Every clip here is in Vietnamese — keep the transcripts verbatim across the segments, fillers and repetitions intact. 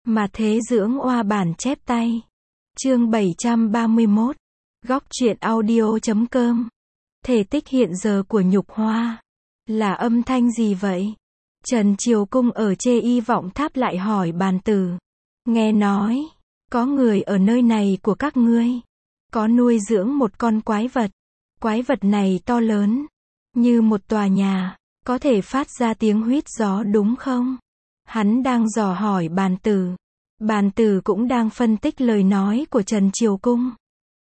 Mà thế dưỡng oa bản chép tay. Chương bảy trăm ba mươi mốt. Góc truyện audio chấm com. Thể tích hiện giờ của Nhục Hoa. Là âm thanh gì vậy? Trần Triều Cung ở Chê Y Vọng Tháp lại hỏi Bàn Tử. Nghe nói, có người ở nơi này của các ngươi, có nuôi dưỡng một con quái vật. Quái vật này to lớn, như một tòa nhà, có thể phát ra tiếng huýt gió đúng không? Hắn đang dò hỏi Bàn Tử. Bàn Tử cũng đang phân tích lời nói của Trần Triều Cung.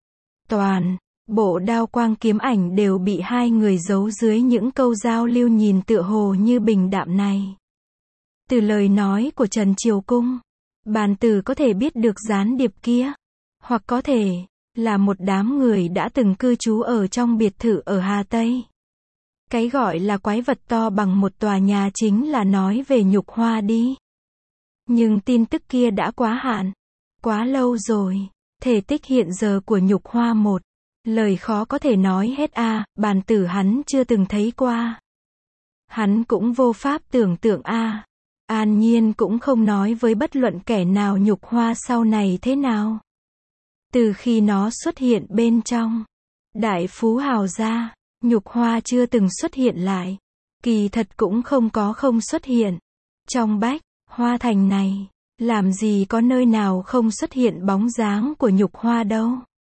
Toàn bộ đao quang kiếm ảnh đều bị hai người giấu dưới những câu giao lưu nhìn tựa hồ như bình đạm này. Từ lời nói của Trần Triều Cung, Bàn Tử có thể biết được gián điệp kia, hoặc có thể là một đám người đã từng cư trú ở trong biệt thự ở Hà Tây. Cái gọi là quái vật to bằng một tòa nhà chính là nói về Nhục Hoa đi. Nhưng tin tức kia đã quá hạn, quá lâu rồi. Thể tích hiện giờ của Nhục Hoa một, lời khó có thể nói hết a, à, Bàn Tử hắn chưa từng thấy qua. Hắn cũng vô pháp tưởng tượng a. À. An Nhiên cũng không nói với bất luận kẻ nào Nhục Hoa sau này thế nào. Từ khi nó xuất hiện bên trong Đại Phú Hào gia, Nhục Hoa chưa từng xuất hiện lại. Kỳ thật cũng không có không xuất hiện. Trong Bách Hoa Thành này, làm gì có nơi nào không xuất hiện bóng dáng của Nhục Hoa đâu.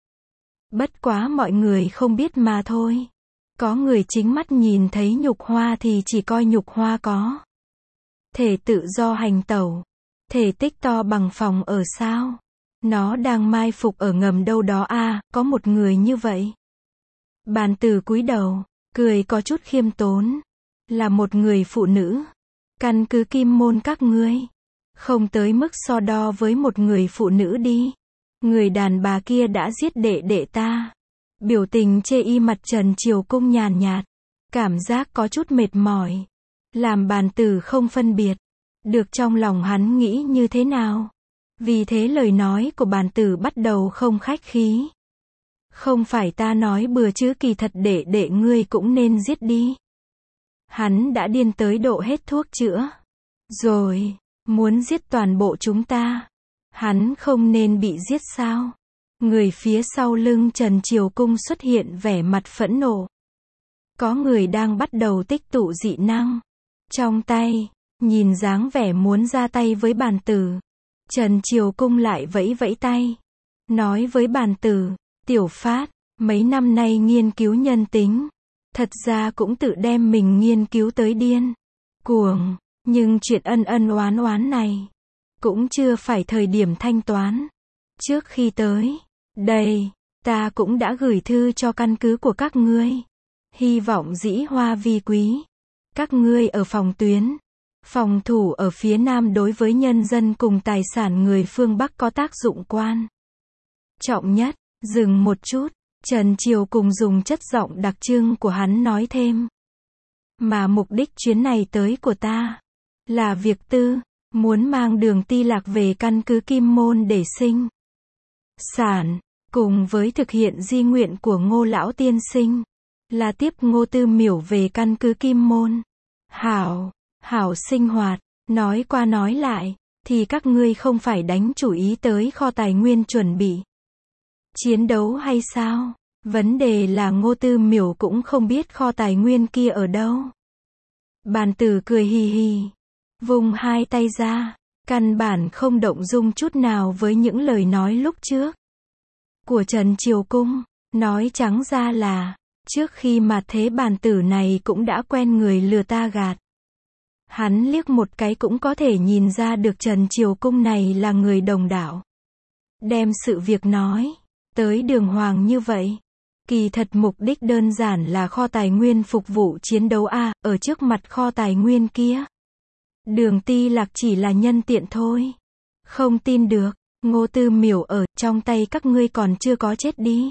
Bất quá mọi người không biết mà thôi. Có người chính mắt nhìn thấy Nhục Hoa thì chỉ coi Nhục Hoa có thể tự do hành tẩu, thể tích to bằng phòng ở sao. Nó đang mai phục ở ngầm đâu đó a, à, có một người như vậy. Bàn Tử cúi đầu, cười có chút khiêm tốn. Là một người phụ nữ. Căn cứ Kim Môn các ngươi, không tới mức so đo với một người phụ nữ đi. Người đàn bà kia đã giết đệ đệ ta. Biểu tình Chê Y mặt Trần Triều Cung nhàn nhạt, cảm giác có chút mệt mỏi. Làm Bàn Tử không phân biệt được trong lòng hắn nghĩ như thế nào. Vì thế lời nói của Bàn Tử bắt đầu không khách khí. Không phải ta nói bừa chứ, kỳ thật đệ đệ ngươi cũng nên giết đi. Hắn đã điên tới độ hết thuốc chữa rồi, muốn giết toàn bộ chúng ta. Hắn không nên bị giết sao? Người phía sau lưng Trần Triều Cung xuất hiện vẻ mặt phẫn nộ. Có người đang bắt đầu tích tụ dị năng trong tay, nhìn dáng vẻ muốn ra tay với Bàn Tử. Trần Triều Cung lại vẫy vẫy tay, nói với Bàn Tử, Tiểu Phát, mấy năm nay nghiên cứu nhân tính, thật ra cũng tự đem mình nghiên cứu tới điên cuồng, nhưng chuyện ân ân oán oán này cũng chưa phải thời điểm thanh toán. Trước khi tới đây, ta cũng đã gửi thư cho căn cứ của các ngươi, hy vọng dĩ hoa vi quý. Các ngươi ở phòng tuyến, phòng thủ ở phía Nam đối với nhân dân cùng tài sản người phương Bắc có tác dụng quan trọng nhất. Dừng một chút, Trần Triều Cung dùng chất giọng đặc trưng của hắn nói thêm. Mà mục đích chuyến này tới của ta là việc tư, muốn mang Đường Ti Lạc về căn cứ Kim Môn để sinh sản, cùng với thực hiện di nguyện của Ngô lão tiên sinh, là tiếp Ngô Tư Miểu về căn cứ Kim Môn. Hảo, hảo sinh hoạt. Nói qua nói lại, thì các ngươi không phải đánh chủ ý tới kho tài nguyên chuẩn bị chiến đấu hay sao? Vấn đề là Ngô Tư Miểu cũng không biết kho tài nguyên kia ở đâu. Bàn Tử cười hì hì, vùng hai tay ra, căn bản không động dung chút nào với những lời nói lúc trước của Trần Triều Cung. Nói trắng ra là, trước khi mà thế Bàn Tử này cũng đã quen người lừa ta gạt. Hắn liếc một cái cũng có thể nhìn ra được Trần Triều Cung này là người đồng đạo. Đem sự việc nói tới đường hoàng như vậy. Kỳ thật mục đích đơn giản là kho tài nguyên phục vụ chiến đấu a, à, ở trước mặt kho tài nguyên kia. Đường Ti Lạc chỉ là nhân tiện thôi. Không tin được, Ngô Tư Miểu ở trong tay các ngươi còn chưa có chết đi.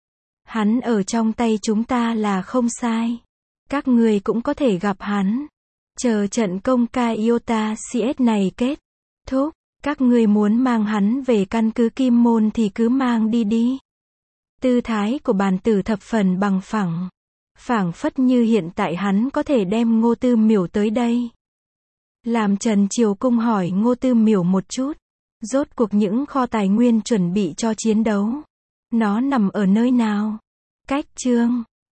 Hắn ở trong tay chúng ta là không sai. Các ngươi cũng có thể gặp hắn. Chờ trận công ca Iota xê ét này kết thúc, các ngươi muốn mang hắn về căn cứ Kim Môn thì cứ mang đi đi. Tư thái của Bàn Tử thập phần bằng phẳng, phảng phất như hiện tại hắn có thể đem Ngô Tư Miểu tới đây. Làm Trần Triều Cung hỏi Ngô Tư Miểu một chút. Rốt cuộc những kho tài nguyên chuẩn bị cho chiến đấu, nó nằm ở nơi nào? Cách chương